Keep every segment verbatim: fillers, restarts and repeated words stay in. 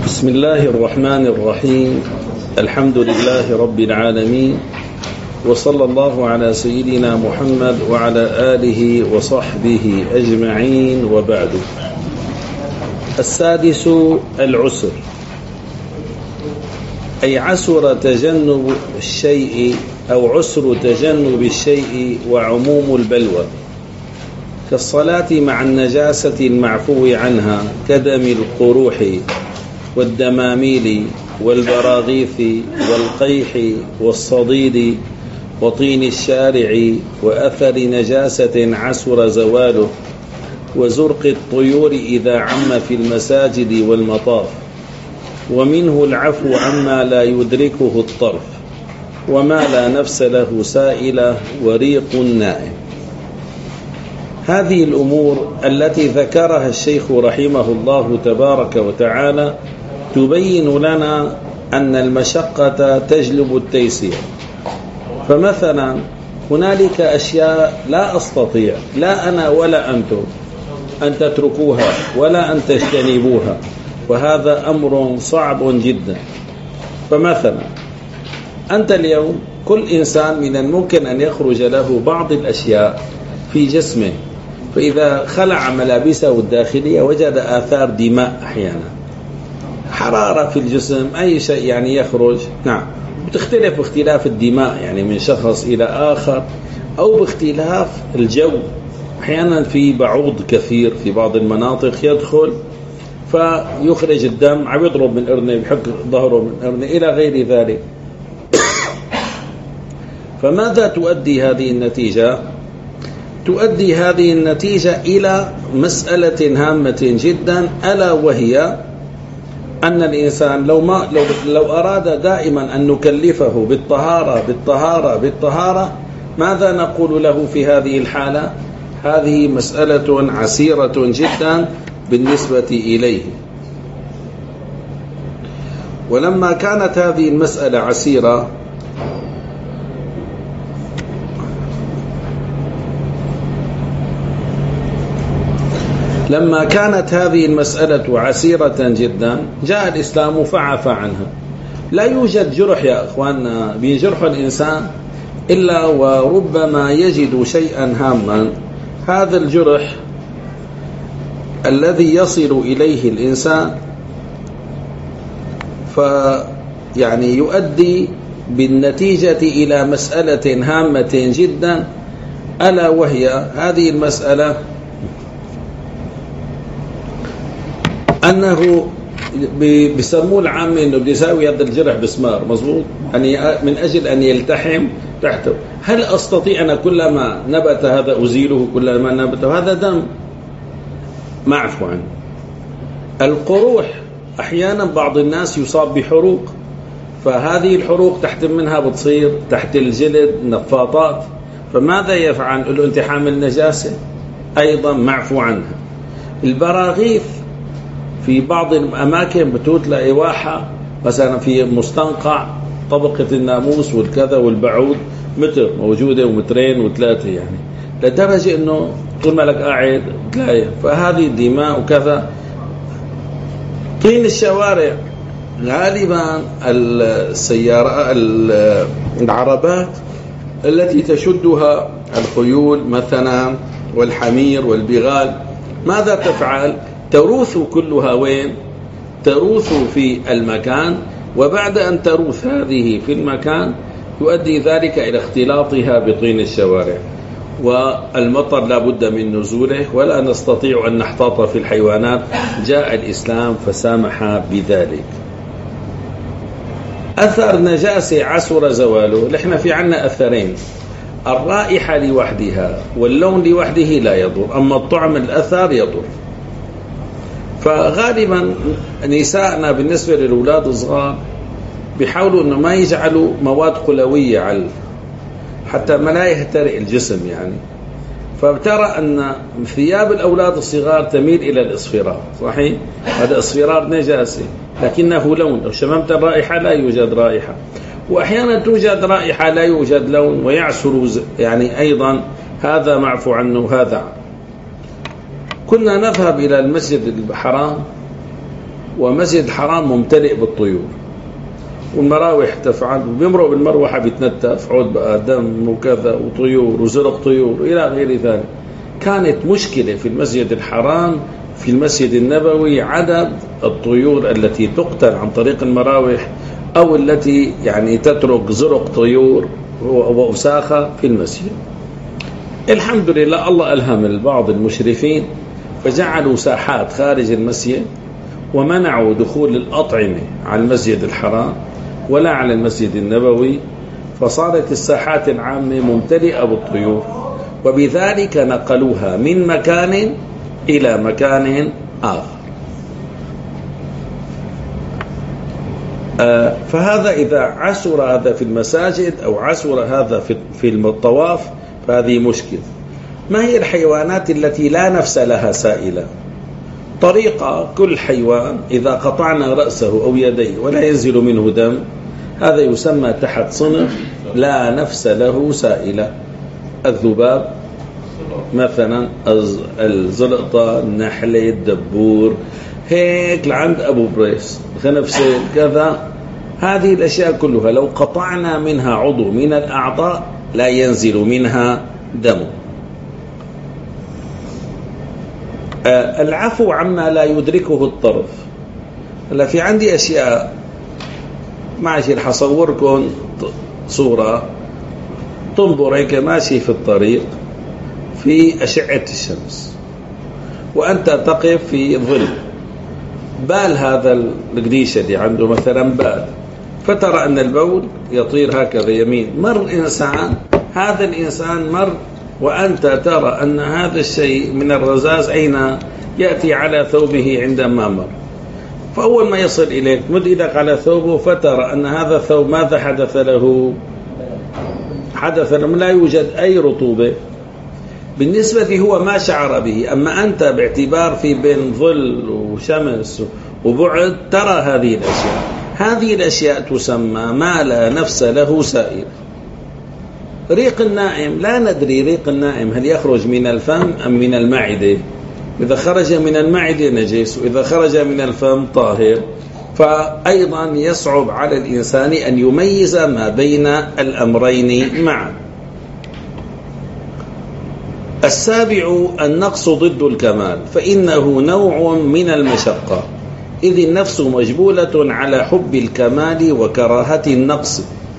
بسم الله الرحمن الرحيم. الحمد لله رب العالمين، وصلى الله على سيدنا محمد وعلى آله وصحبه أجمعين، وبعد. السادس العسر، أي عسر تجنب الشيء أو عسر تجنب الشيء وعموم البلوى، كالصلاة مع النجاسة المعفو عنها كدم القروح والدماميل والبراغيث والقيح والصديد وطين الشارع وأثر نجاسة عسر زواله، وزرق الطيور إذا عم في المساجد والمطاف، ومنه العفو عما لا يدركه الطرف، وما لا نفس له سائلة وريق نائم. هذه الأمور التي ذكرها الشيخ رحمه الله تبارك وتعالى تبين لنا أن المشقة تجلب التيسير. فمثلا هنالك أشياء لا أستطيع، لا أنا ولا أنتم، أن تتركوها ولا أن تجتنبوها، وهذا أمر صعب جدا. فمثلا أنت اليوم كل إنسان من الممكن أن يخرج له بعض الأشياء في جسمه، فإذا خلع ملابسه الداخلية وجد آثار دماء، أحيانا حرارة في الجسم، أي شيء يعني يخرج. نعم، بتختلف باختلاف الدماء يعني من شخص إلى آخر، أو باختلاف الجو. أحيانا في بعوض كثير في بعض المناطق يدخل فيخرج الدم، عم يضرب من أرنب، يحك ظهره من أرنب إلى غير ذلك. فماذا تؤدي هذه النتيجة؟ تؤدي هذه النتيجة إلى مسألة هامة جدا، ألا وهي أن الإنسان لو ما لو, لو أراد دائما أن نكلفه بالطهارة بالطهارة بالطهارة، ماذا نقول له في هذه الحالة؟ هذه مسألة عسيرة جدا بالنسبة إليه. ولما كانت هذه المسألة عسيرة، لما كانت هذه المسألة عسيرة جدا جاء الإسلام فعفى عنها. لا يوجد جرح يا أخواننا بيجرح الإنسان إلا وربما يجد شيئا هاما. هذا الجرح الذي يصل إليه الإنسان فيعني يؤدي بالنتيجة إلى مسألة هامة جدا، ألا وهي هذه المسألة أنه بيسموه العام أنه بيساوي هذا الجرح بسمار، مظبوط، يعني من أجل أن يلتحم تحته. هل أستطيع أنا كلما نبت هذا أزيله؟ كلما نبت هذا دم معفو عنه. القروح أحيانا بعض الناس يصاب بحروق، فهذه الحروق تحت منها بتصير تحت الجلد نفاطات، فماذا يفعل؟ له أنت حامل نجاسة، أيضا معفو عنها. البراغيث في بعض الأماكن بتوتلاقي واحة مثلا في مستنقع طبقة الناموس والكذا والبعوض متر موجودة ومترين وثلاثة، يعني لدرجة أنه طول ما لك قاعد تلاقي. فهذه الدماء وكذا. طين الشوارع، غالبا السيارة العربات التي تشدها الخيول مثلا والحمير والبغال، ماذا تفعل؟ تروث كلها وين؟ تروث في المكان، وبعد أن تروث هذه في المكان يؤدي ذلك إلى اختلاطها بطين الشوارع، والمطر لا بد من نزوله، ولا نستطيع أن نحتاط في الحيوانات. جاء الإسلام فسامح بذلك. أثر نجاسة عسر زواله، نحن في عنا أثرين، الرائحة لوحدها واللون لوحده لا يضر، أما الطعم الأثر يضر. فغالبا نسائنا بالنسبة للأولاد الصغار بيحاولوا أنه ما يجعلوا مواد قلوية على حتى ما لا يهترئ الجسم، يعني فبترى أن ثياب الأولاد الصغار تميل إلى الإصفرار. صحيح، هذا إصفرار نجاسة لكنه لون، لو شممت الرائحة لا يوجد رائحة، وأحيانا توجد رائحة لا يوجد لون ويعسر، يعني أيضا هذا معفو عنه. هذا كنا نذهب إلى المسجد الحرام ومسجد الحرام ممتلئ بالطيور، والمراوح تفعل، وبيمرق بالمروحة بيتنتف عود بقى دم وكذا وطيور وزرق طيور إلى غير ذلك. كانت مشكلة في المسجد الحرام في المسجد النبوي عدد الطيور التي تقتل عن طريق المراوح أو التي يعني تترك زرق طيور وأوساخة في المسجد. الحمد لله الله ألهم البعض المشرفين فجعلوا ساحات خارج المسجد ومنعوا دخول الأطعمة على المسجد الحرام ولا على المسجد النبوي، فصارت الساحات العامة ممتلئة بالطيور، وبذلك نقلوها من مكان إلى مكان آخر. آه فهذا إذا عسر هذا في المساجد أو عسر هذا في الطواف فهذه مشكلة. ما هي الحيوانات التي لا نفس لها سائلة؟ طريقة كل حيوان إذا قطعنا رأسه أو يديه ولا ينزل منه دم هذا يسمى تحت صنف لا نفس له سائلة. الذباب مثلا، الزلقطة، النحلة، الدبور، هيك لعند أبو بريس، خنفسة، كذا، هذه الأشياء كلها لو قطعنا منها عضو من الأعضاء لا ينزل منها دم. آه العفو عما لا يدركه الطرف. هلا في عندي أشياء ماشي، رح أصوركم صورة تنظر هيك ماشي في الطريق في أشعة الشمس وأنت تقف في ظل، بال هذا القديش اللي عنده مثلا بال، فترى أن البول يطير هكذا يمين، مر إنسان، هذا الإنسان مر وأنت ترى أن هذا الشيء من الرذاذ أين يأتي على ثوبه عندما مر، فأول ما يصل إليك مد إيدك على ثوبه فترى أن هذا الثوب ماذا حدث له؟ حدث له لا يوجد أي رطوبة، بالنسبة هو ما شعر به. أما أنت باعتبار في بين ظل وشمس وبعد ترى هذه الأشياء. هذه الأشياء تسمى ما لا نفس له سائل. ريق النائم لا ندري ريق النائم هل يخرج من الفم أم من المعدة، إذا خرج من المعدة نجس وإذا خرج من الفم طاهر، فأيضا يصعب على الإنسان أن يميز ما بين الأمرين معا. السابع النقص ضد الكمال، فإنه نوع من المشقة، إذ النفس مجبولة على حب الكمال وكراهة النقص،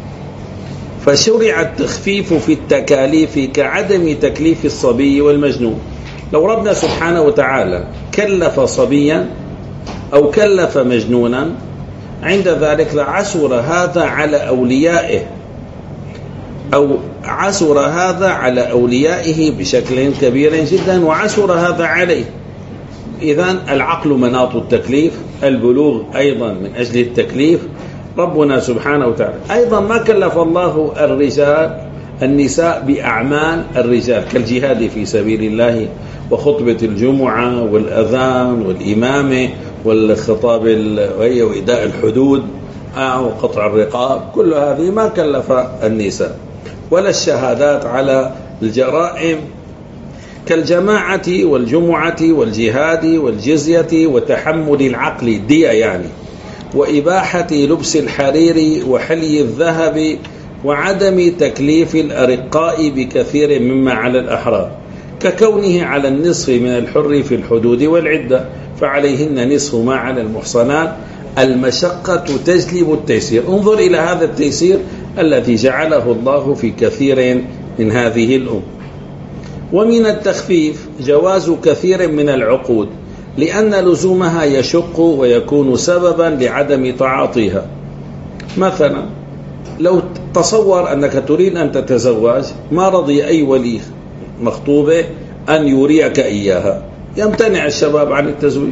فشرع التخفيف في التكاليف كعدم تكليف الصبي والمجنون. لو ربنا سبحانه وتعالى كلف صبيا أو كلف مجنونا عند ذلك لعسر هذا على أوليائه أو عسر هذا على أوليائه بشكل كبير جدا وعسر هذا عليه. إذن العقل مناط التكليف، البلوغ أيضا من أجل التكليف. ربنا سبحانه وتعالى أيضا ما كلف الله الرجال النساء بأعمال الرجال كالجهاد في سبيل الله وخطبة الجمعة والأذان والإمامة والخطاب وإداء الحدود وقطع الرقاب، كل هذه ما كلف النساء، ولا الشهادات على الجرائم كالجماعة والجمعة والجهاد والجزية وتحمل العقل الدية يعني، وإباحة لبس الحرير وحلي الذهب، وعدم تكليف الأرقاء بكثير مما على الأحرار، ككونه على النصف من الحر في الحدود والعدة، فعليهن نصف ما على المحصنات. المشقة تجلب التيسير. انظر إلى هذا التيسير الذي جعله الله في كثير من هذه الأمور. ومن التخفيف جواز كثير من العقود لأن لزومها يشق ويكون سببا لعدم تعاطيها. مثلا لو تصور أنك تريد أن تتزوج، ما رضي أي ولي مخطوبة أن يريك إياها، يمتنع الشباب عن التزويج.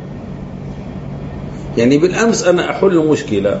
يعني بالأمس أنا أحل مشكلة،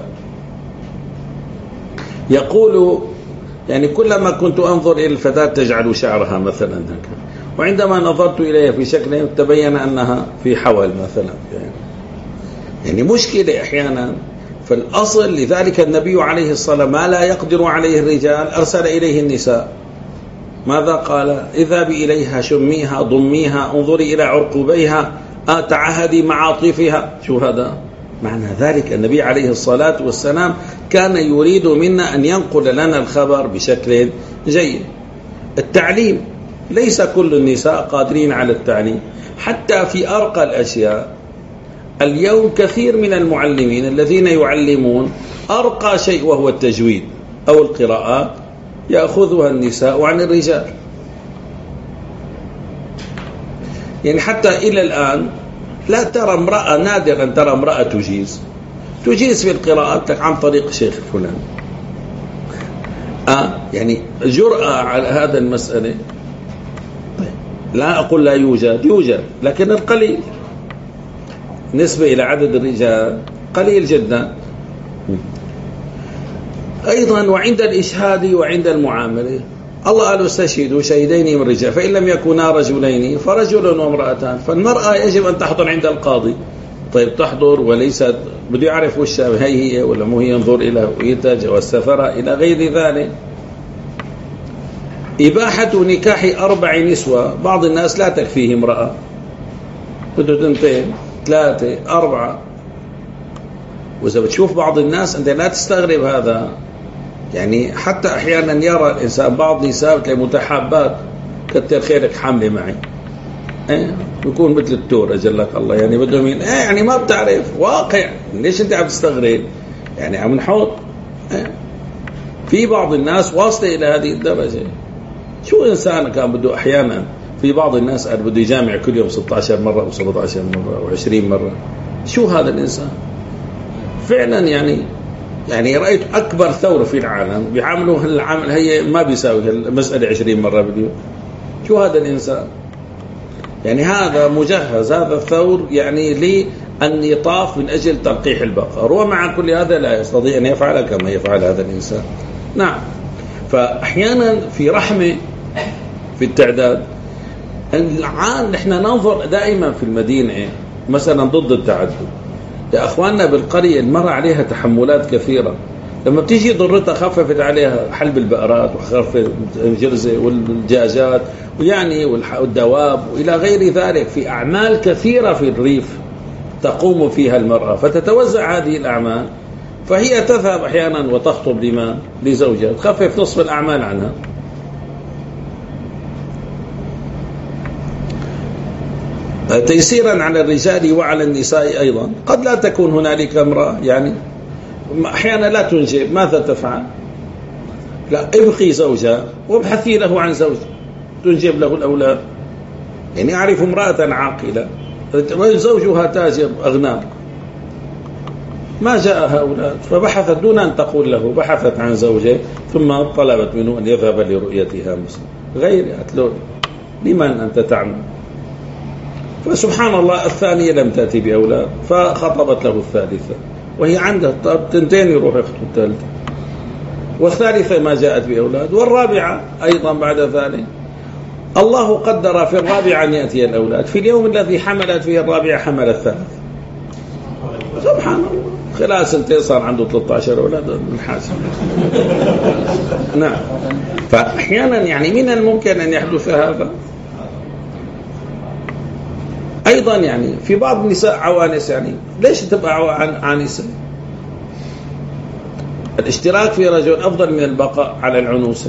يقول يعني كلما كنت أنظر إلى الفتاة تجعل شعرها مثلا هكذا، وعندما نظرت إليها في شكل تبين أنها في حول مثلا، يعني مشكلة أحيانا. فالأصل لذلك النبي عليه الصلاة والسلام ما لا يقدر عليه الرجال أرسل إليه النساء. ماذا قال؟ اذهبي إليها، شميها، ضميها، انظري إلى عرقوبيها، آه تعهدي معاطفها. شو هذا؟ معنى ذلك النبي عليه الصلاة والسلام كان يريد منا أن ينقل لنا الخبر بشكل جيد. التعليم، ليس كل النساء قادرين على التعليم حتى في أرقى الأشياء. اليوم كثير من المعلمين الذين يعلمون أرقى شيء وهو التجويد أو القراءات يأخذها النساء عن الرجال. يعني حتى إلى الآن لا ترى امرأة، نادرا ترى امرأة تجيز تجيز في القراءات عن طريق شيخ فلان. آه يعني جرأة على هذا المسألة. طيب لا أقول لا يوجد، يوجد لكن القليل نسبة إلى عدد الرجال قليل جدا. أيضا وعند الإشهاد وعند المعاملة الله قال استشهدوا شهيدين من رجال فإن لم يكونا رجلين فرجل وامرأتان. فالمرأة يجب أن تحضر عند القاضي. طيب تحضر وليست بده يعرف وش هي هي ولا مو هي، ينظر إلى هويتها والسفرة إلى غير ذلك. إباحة نكاح أربع نسوة، بعض الناس لا تكفيه امرأة، بده تنتين ثلاثة أربعة. وإذا بتشوف بعض الناس أنت لا تستغرب هذا، يعني حتى أحيانا يرى الإنسان بعض نساء متحابات كتر خيرك حاملة معي، إيه بيكون مثل التور أجلك الله، يعني بدهم إيه يعني ما بتعرف واقع، ليش أنت عم تستغرب؟ يعني عم نحط إيه؟ في بعض الناس واصلة إلى هذه الدرجة. شو إنسان كان بده أحيانا في بعض الناس قال بده يجامع كل يوم ستة عشر مرة أو سبعة عشر مرة أو عشرين مرة. شو هذا الإنسان فعلا؟ يعني يعني رأيت أكبر ثورة في العالم بيعاملوا العمل هي ما بيساوي المسألة عشرين مرة باليوم. شو هذا الإنسان؟ يعني هذا مجهز، هذا الثور يعني لأن يطاف من أجل تلقيح البقر، ومع كل هذا لا يستطيع أن يفعل كما يفعل هذا الإنسان. نعم. فأحيانا في رحمة في التعداد العام نحن ننظر دائما في المدينة مثلا ضد التعدد. يا أخواننا بالقرية المرأة عليها تحملات كثيرة، لما بتيجي ضرتها خففت عليها حلب البقرات وخففت الجرزة والدجاجات ويعني والدواب وإلى غير ذلك. في أعمال كثيرة في الريف تقوم فيها المرأة، فتتوزع هذه الأعمال، فهي تذهب أحيانا وتخطب لما لزوجها تخفف نصف الأعمال عنها. تيسيرا على الرجال وعلى النساء أيضا. قد لا تكون هنالك امرأة يعني أحيانا لا تنجب، ماذا تفعل؟ لا ابقي زوجها وابحثي له عن زوج تنجب له الأولاد. يعني أعرف امرأة عاقلة زوجها تاجر أغنام ما جاءها أولاد، فبحثت دون أن تقول له، بحثت عن زوجه ثم طلبت منه أن يذهب لرؤيتها مثلا غير أتلو لمن أنت تعمل. فسبحان الله الثانية لم تأتي بأولاد فخطبت له الثالثة وهي عندها طب تنتين يروح يخطب الثالثة، والثالثة ما جاءت بأولاد، والرابعة أيضا بعد ذلك الله قدر في الرابعة أن يأتي الأولاد، في اليوم الذي حملت فيه الرابعة حمل الثالث. سبحان الله خلال سنتين صار عنده ثلاثة عشر أولاد من حاسب. نعم. فأحيانا يعني من الممكن أن يحدث هذا. أيضا يعني في بعض النساء عوانس، يعني ليش تبقى عانسة؟ الاشتراك في رجل أفضل من البقاء على العنوسة.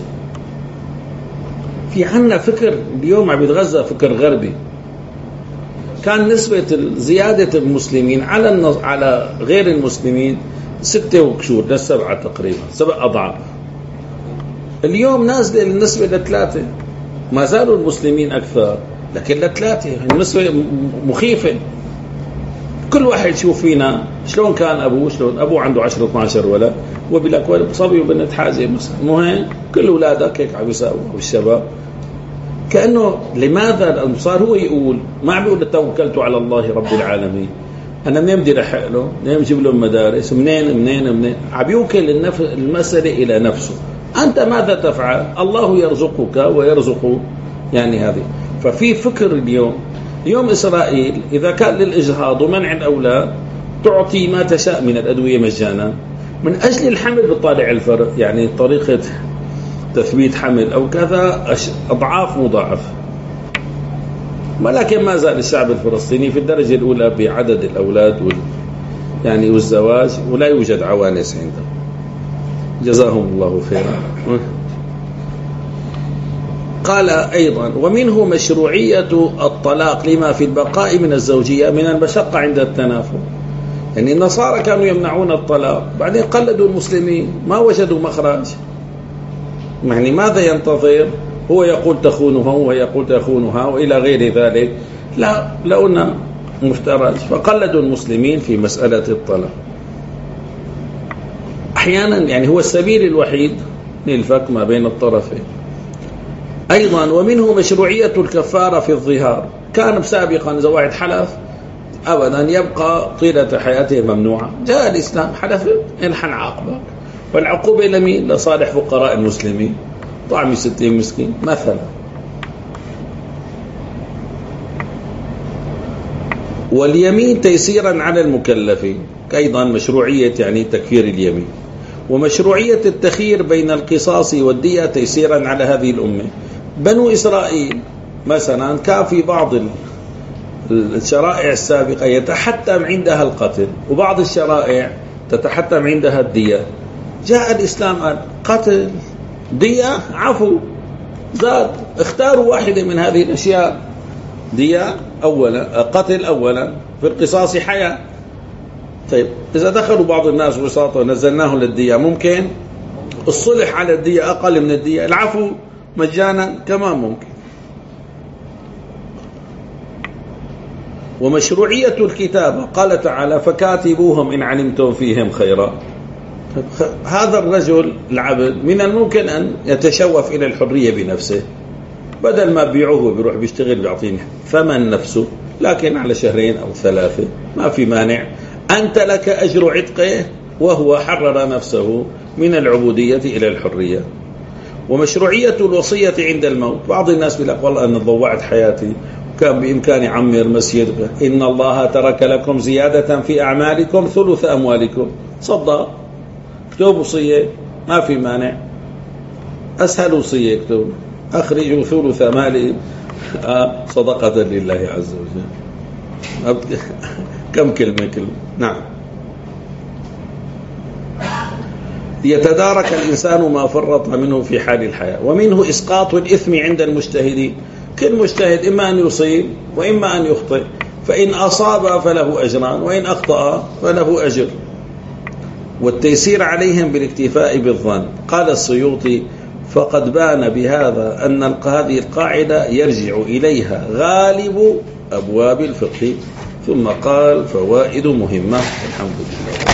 في عنا فكر اليوم عم يتغذى فكر غربي. كان نسبة زيادة المسلمين على على غير المسلمين ستة وكسور للسبعة تقريبا، سبع أضعاف. اليوم نازل النسبة لثلاثة، ما زالوا المسلمين أكثر لكن لثلاثة، النسبة مخيفة. كل واحد يشوف فينا شلون كان أبوه، شلون أبوه عنده عشرة اثنا عشر ولد وبلك ولد صبي وبنت حاجة مثلا، مهم كل أولادك هيك عم يساووا والشباب. كأنه لماذا صار هو يقول ما عم بيقول توكلت على الله رب العالمين، أنا منين بدي رحق له، منين بجيب له المدارس، منين منين منين عم يوكل المسألة إلى نفسه. أنت ماذا تفعل؟ الله يرزقك ويرزق يعني هذه. ففي فكر اليوم يوم إسرائيل إذا كان للإجهاض ومنع الأولاد تعطي ما تشاء من الأدوية مجانا من أجل الحمل، بطالع الفرق يعني طريقة تثبيت حمل أو كذا أضعاف مضاعفة. ولكن ما زال الشعب الفلسطيني في الدرجة الأولى بعدد الأولاد وال يعني والزواج، ولا يوجد عوانس عنده. جزاهم الله خيرا. قال أيضا: ومنه مشروعية الطلاق لما في البقاء من الزوجية من المشقة عند التنافر. يعني النصارى كانوا يمنعون الطلاق، بعدين قلدوا المسلمين، ما وجدوا مخرج. يعني ماذا ينتظر؟ هو يقول تخونها وهو يقول تخونها وإلى غير ذلك، لا لقنا مفترج، فقلدوا المسلمين في مسألة الطلاق. أحيانا يعني هو السبيل الوحيد للفك ما بين الطرفين. أيضا ومنه مشروعية الكفارة في الظهار. كان سابقا زواج حلف أبدا يبقى طيلة حياته ممنوعة، جاء الإسلام حلف إنحن عاقبة، والعقوبة لمين؟ لصالح فقراء المسلمين، طعم ستين مسكين مثلا. واليمين تيسيرا على المكلفين، أيضا مشروعية يعني تكفير اليمين. ومشروعية التخيير بين القصاص والدية تيسيرا على هذه الأمة. بنو إسرائيل مثلا كان في بعض الشرائع السابقة يتحتم عندها القتل، وبعض الشرائع تتحتم عندها الدية. جاء الإسلام قال قتل دية عفو زاد، اختاروا واحدة من هذه الأشياء، دية أولا، قتل أولا، في القصاص حياة. طيب إذا دخلوا بعض الناس وساطة ونزلناه للدية، ممكن الصلح على الدية أقل من الدية، العفو مجانا كمان ممكن. ومشروعية الكتابة، قال تعالى فكاتبوهم إن علمتم فيهم خيرا. هذا الرجل العبد من الممكن أن يتشوف إلى الحرية بنفسه، بدل ما بيعوه بيروح بيشتغل بيعطيني ثمن نفسه، لكن على شهرين أو ثلاثة ما في مانع. أنت لك أجر عتقه وهو حرر نفسه من العبودية إلى الحرية. ومشروعية الوصية عند الموت. بعض الناس بيقول والله أنا ضوعت حياتي كان بإمكاني عمر مسجد، إن الله ترك لكم زيادة في أعمالكم ثلث أموالكم، صدق اكتب وصية ما في مانع، أسهل وصية اكتب أخرجوا ثلث مالي صدقة لله عز وجل. كم كلمة كلمة. نعم. يتدارك الإنسان ما فرط منه في حال الحياة. ومنه إسقاط الإثم عند المجتهدين. كل مجتهد إما أن يصيب وإما أن يخطئ، فإن أصاب فله أجران وإن أخطأ فله أجر. والتيسير عليهم بالاكتفاء بالظن. قال السيوطي فقد بان بهذا أن هذه القاعدة يرجع إليها غالب أبواب الفقه. ثم قال فوائد مهمة. الحمد لله.